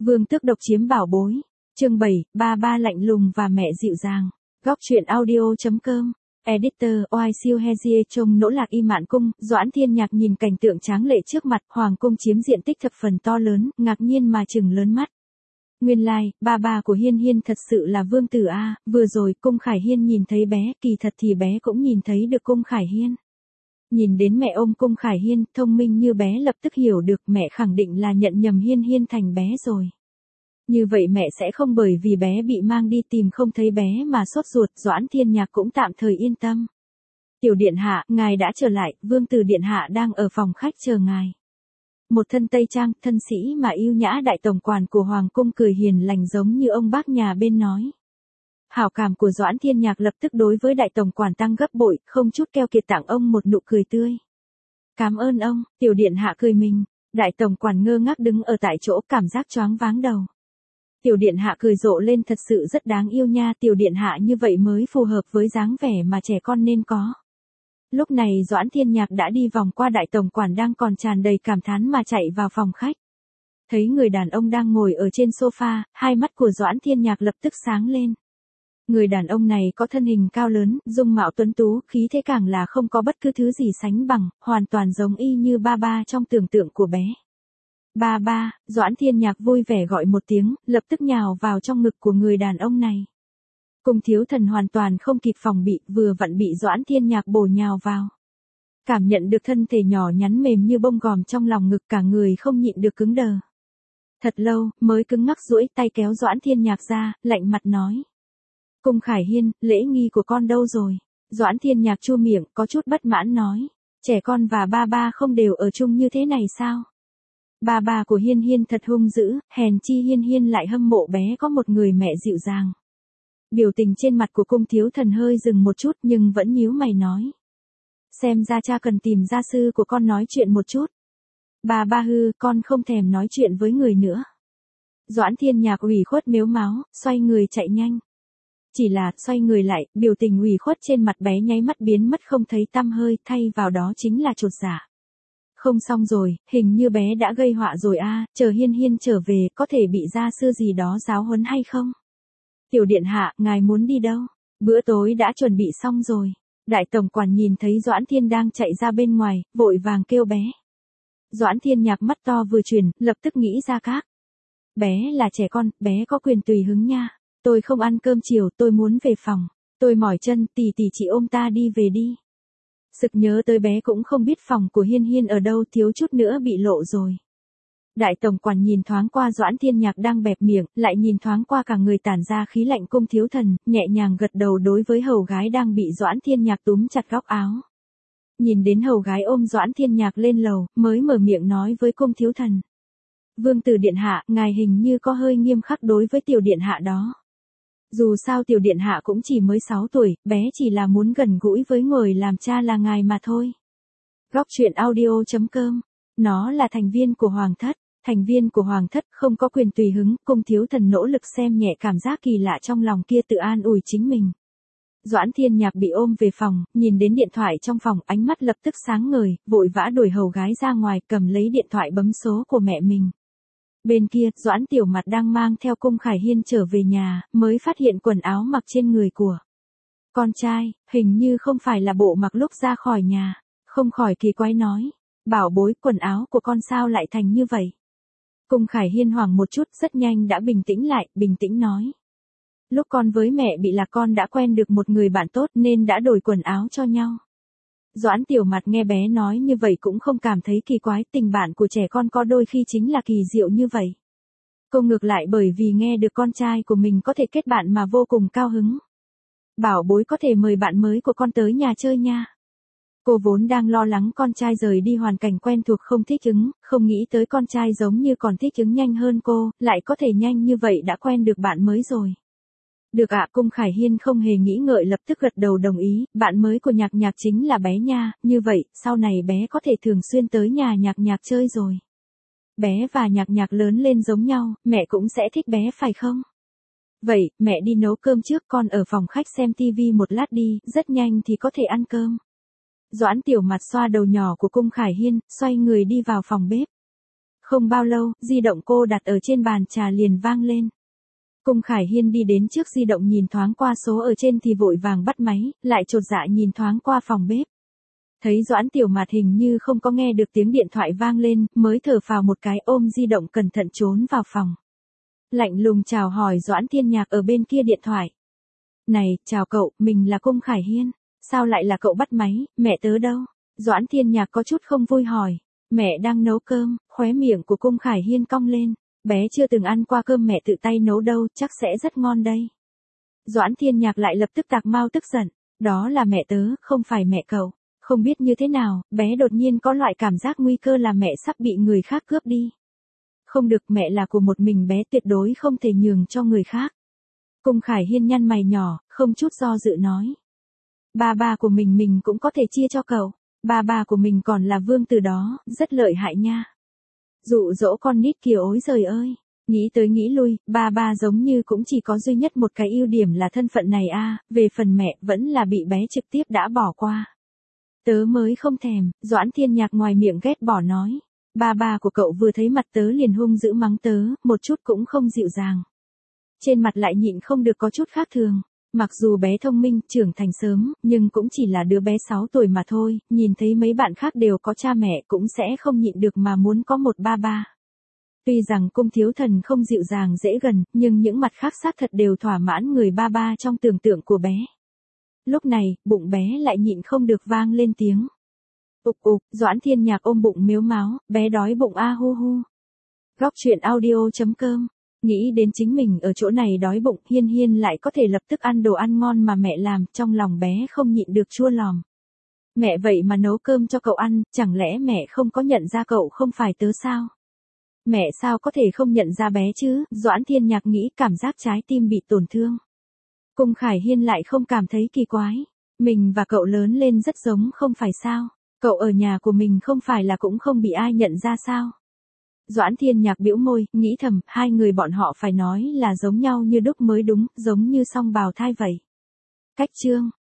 Vương Tước độc chiếm bảo bối. Chương 7, ba ba lạnh lùng và mẹ dịu dàng. Góc truyện audio.com. Editor Oai Hezie trông nỗ lạc y mạn cung, Doãn Thiên Nhạc nhìn cảnh tượng tráng lệ trước mặt, hoàng cung chiếm diện tích thập phần to lớn, ngạc nhiên mà trừng lớn mắt. Nguyên lai, ba ba của Hiên Hiên thật sự là vương tử a, vừa rồi Cung Khải Hiên nhìn thấy bé, kỳ thật thì bé cũng nhìn thấy được Cung Khải Hiên. Nhìn đến mẹ ôm Cung Khải Hiên, thông minh như bé lập tức hiểu được mẹ khẳng định là nhận nhầm Hiên Hiên thành bé rồi. Như vậy mẹ sẽ không bởi vì bé bị mang đi tìm không thấy bé mà sốt ruột, Doãn Thiên Nhạc cũng tạm thời yên tâm. Tiểu điện hạ, ngài đã trở lại, vương tử điện hạ đang ở phòng khách chờ ngài. Một thân tây trang, thân sĩ mà yêu nhã đại tổng quản của hoàng cung cười hiền lành giống như ông bác nhà bên nói. Hảo cảm của Doãn Thiên Nhạc lập tức đối với đại tổng quản tăng gấp bội, không chút keo kiệt tặng ông một nụ cười tươi. Cảm ơn ông, tiểu điện hạ cười mình. Đại tổng quản ngơ ngác đứng ở tại chỗ, cảm giác choáng váng đầu. Tiểu điện hạ cười rộ lên, thật sự rất đáng yêu nha, tiểu điện hạ như vậy mới phù hợp với dáng vẻ mà trẻ con nên có. Lúc này Doãn Thiên Nhạc đã đi vòng qua đại tổng quản đang còn tràn đầy cảm thán mà chạy vào phòng khách. Thấy người đàn ông đang ngồi ở trên sofa, hai mắt của Doãn Thiên Nhạc lập tức sáng lên. Người đàn ông này có thân hình cao lớn, dung mạo tuấn tú, khí thế càng là không có bất cứ thứ gì sánh bằng, hoàn toàn giống y như ba ba trong tưởng tượng của bé. Ba ba, Doãn Thiên Nhạc vui vẻ gọi một tiếng, lập tức nhào vào trong ngực của người đàn ông này. Cung thiếu thần hoàn toàn không kịp phòng bị, vừa vặn bị Doãn Thiên Nhạc bổ nhào vào. Cảm nhận được thân thể nhỏ nhắn mềm như bông gòn trong lòng ngực, cả người không nhịn được cứng đờ. Thật lâu, mới cứng ngắc duỗi tay kéo Doãn Thiên Nhạc ra, lạnh mặt nói. Cung Khải Hiên, lễ nghi của con đâu rồi? Doãn Thiên Nhạc chua miệng, có chút bất mãn nói. Trẻ con và ba ba không đều ở chung như thế này sao? Ba ba của Hiên Hiên thật hung dữ, hèn chi Hiên Hiên lại hâm mộ bé có một người mẹ dịu dàng. Biểu tình trên mặt của cung thiếu thần hơi dừng một chút nhưng vẫn nhíu mày nói. Xem ra cha cần tìm gia sư của con nói chuyện một chút. Ba ba hư, con không thèm nói chuyện với người nữa. Doãn Thiên Nhạc ủy khuất mếu máo, xoay người chạy nhanh. Chỉ là, xoay người lại, biểu tình ủy khuất trên mặt bé nháy mắt biến mất không thấy tăm hơi, thay vào đó chính là chột dạ. Không xong rồi, hình như bé đã gây họa rồi a, chờ Hiên Hiên trở về, có thể bị gia sư gì đó giáo huấn hay không? Tiểu điện hạ, ngài muốn đi đâu? Bữa tối đã chuẩn bị xong rồi. Đại tổng quản nhìn thấy Doãn Thiên đang chạy ra bên ngoài, vội vàng kêu bé. Doãn Thiên Nhạc mắt to vừa chuyển, lập tức nghĩ ra các. Bé là trẻ con, bé có quyền tùy hứng nha. Tôi không ăn cơm chiều, tôi muốn về phòng. Tôi mỏi chân, tỷ tỷ chị ôm ta đi về đi. Sực nhớ tới bé cũng không biết phòng của Hiên Hiên ở đâu, thiếu chút nữa bị lộ rồi. Đại tổng quản nhìn thoáng qua Doãn Thiên Nhạc đang bẹp miệng, lại nhìn thoáng qua cả người tản ra khí lạnh cung thiếu thần, nhẹ nhàng gật đầu đối với hầu gái đang bị Doãn Thiên Nhạc túm chặt góc áo. Nhìn đến hầu gái ôm Doãn Thiên Nhạc lên lầu, mới mở miệng nói với cung thiếu thần. Vương tử điện hạ, ngài hình như có hơi nghiêm khắc đối với tiểu điện hạ đó. Dù sao tiểu điện hạ cũng chỉ mới 6 tuổi, bé chỉ là muốn gần gũi với người làm cha là ngài mà thôi. Góc truyện audio.com. Nó là thành viên của hoàng thất. Thành viên của hoàng thất không có quyền tùy hứng, cung thiếu thần nỗ lực xem nhẹ cảm giác kỳ lạ trong lòng kia, tự an ủi chính mình. Doãn Thiên Nhạc bị ôm về phòng, nhìn đến điện thoại trong phòng, ánh mắt lập tức sáng ngời, vội vã đuổi hầu gái ra ngoài, cầm lấy điện thoại bấm số của mẹ mình. Bên kia, Doãn Tiểu Mặt đang mang theo Cung Khải Hiên trở về nhà, mới phát hiện quần áo mặc trên người của con trai, hình như không phải là bộ mặc lúc ra khỏi nhà, không khỏi kỳ quái nói. Bảo bối, quần áo của con sao lại thành như vậy? Cung Khải Hiên hoảng một chút, rất nhanh đã bình tĩnh lại, bình tĩnh nói. Lúc con với mẹ bị lạc con đã quen được một người bạn tốt nên đã đổi quần áo cho nhau. Doãn Tiểu Mặt nghe bé nói như vậy cũng không cảm thấy kỳ quái, tình bạn của trẻ con có đôi khi chính là kỳ diệu như vậy. Cô ngược lại bởi vì nghe được con trai của mình có thể kết bạn mà vô cùng cao hứng. Bảo bối có thể mời bạn mới của con tới nhà chơi nha. Cô vốn đang lo lắng con trai rời đi hoàn cảnh quen thuộc không thích ứng, không nghĩ tới con trai giống như còn thích ứng nhanh hơn cô, lại có thể nhanh như vậy đã quen được bạn mới rồi. Được ạ, Cung Khải Hiên không hề nghĩ ngợi lập tức gật đầu đồng ý, bạn mới của Nhạc Nhạc chính là bé nha, như vậy, sau này bé có thể thường xuyên tới nhà Nhạc Nhạc chơi rồi. Bé và Nhạc Nhạc lớn lên giống nhau, mẹ cũng sẽ thích bé phải không? Vậy, mẹ đi nấu cơm trước, con ở phòng khách xem tivi một lát đi, rất nhanh thì có thể ăn cơm. Doãn Tiểu Mặt xoa đầu nhỏ của Cung Khải Hiên, xoay người đi vào phòng bếp. Không bao lâu, di động cô đặt ở trên bàn trà liền vang lên. Cung Khải Hiên đi đến trước di động nhìn thoáng qua số ở trên thì vội vàng bắt máy, lại chột dạ nhìn thoáng qua phòng bếp. Thấy Doãn Tiểu Mạt hình như không có nghe được tiếng điện thoại vang lên, mới thở phào một cái ôm di động cẩn thận trốn vào phòng. Lạnh lùng chào hỏi Doãn Thiên Nhạc ở bên kia điện thoại. Này, chào cậu, mình là Cung Khải Hiên. Sao lại là cậu bắt máy, mẹ tớ đâu? Doãn Thiên Nhạc có chút không vui hỏi. Mẹ đang nấu cơm, khóe miệng của Cung Khải Hiên cong lên. Bé chưa từng ăn qua cơm mẹ tự tay nấu đâu, chắc sẽ rất ngon đây. Doãn Thiên Nhạc lại lập tức tạc mau tức giận. Đó là mẹ tớ, không phải mẹ cậu. Không biết như thế nào, bé đột nhiên có loại cảm giác nguy cơ là mẹ sắp bị người khác cướp đi. Không được, mẹ là của một mình bé, tuyệt đối không thể nhường cho người khác. Cung Khải Hiên nhăn mày nhỏ, không chút do dự nói. Ba của mình cũng có thể chia cho cậu. Ba của mình còn là vương tử đó, rất lợi hại nha. Dụ dỗ con nít kia ối giời ơi. Nghĩ tới nghĩ lui, ba giống như cũng chỉ có duy nhất một cái ưu điểm là thân phận này a, về phần mẹ vẫn là bị bé trực tiếp đã bỏ qua. Tớ mới không thèm, Doãn Thiên Nhạc ngoài miệng ghét bỏ nói. Ba của cậu vừa thấy mặt tớ liền hung dữ mắng tớ, một chút cũng không dịu dàng. Trên mặt lại nhịn không được có chút khác thường. Mặc dù bé thông minh, trưởng thành sớm, nhưng cũng chỉ là đứa bé 6 tuổi mà thôi, nhìn thấy mấy bạn khác đều có cha mẹ cũng sẽ không nhịn được mà muốn có một ba. Tuy rằng Cung Thiếu Thần không dịu dàng dễ gần, nhưng những mặt khác xác thật đều thỏa mãn người ba trong tưởng tượng của bé. Lúc này, bụng bé lại nhịn không được vang lên tiếng. Ục ục, Doãn Thiên Nhạc ôm bụng mếu máo, bé đói bụng a hu hu. Góc truyện audio.com. Nghĩ đến chính mình ở chỗ này đói bụng, Hiên lại có thể lập tức ăn đồ ăn ngon mà mẹ làm, trong lòng bé không nhịn được chua lòm. Mẹ vậy mà nấu cơm cho cậu ăn, chẳng lẽ mẹ không có nhận ra cậu không phải tớ sao? Mẹ sao có thể không nhận ra bé chứ? Doãn Thiên Nhạc nghĩ cảm giác trái tim bị tổn thương. Cung Khải Hiên lại không cảm thấy kỳ quái. Mình và cậu lớn lên rất giống không phải sao? Cậu ở nhà của mình không phải là cũng không bị ai nhận ra sao? Doãn Thiên Nhạc bĩu môi, nghĩ thầm, hai người bọn họ phải nói là giống nhau như đúc mới đúng, giống như song bào thai vậy. Cách chương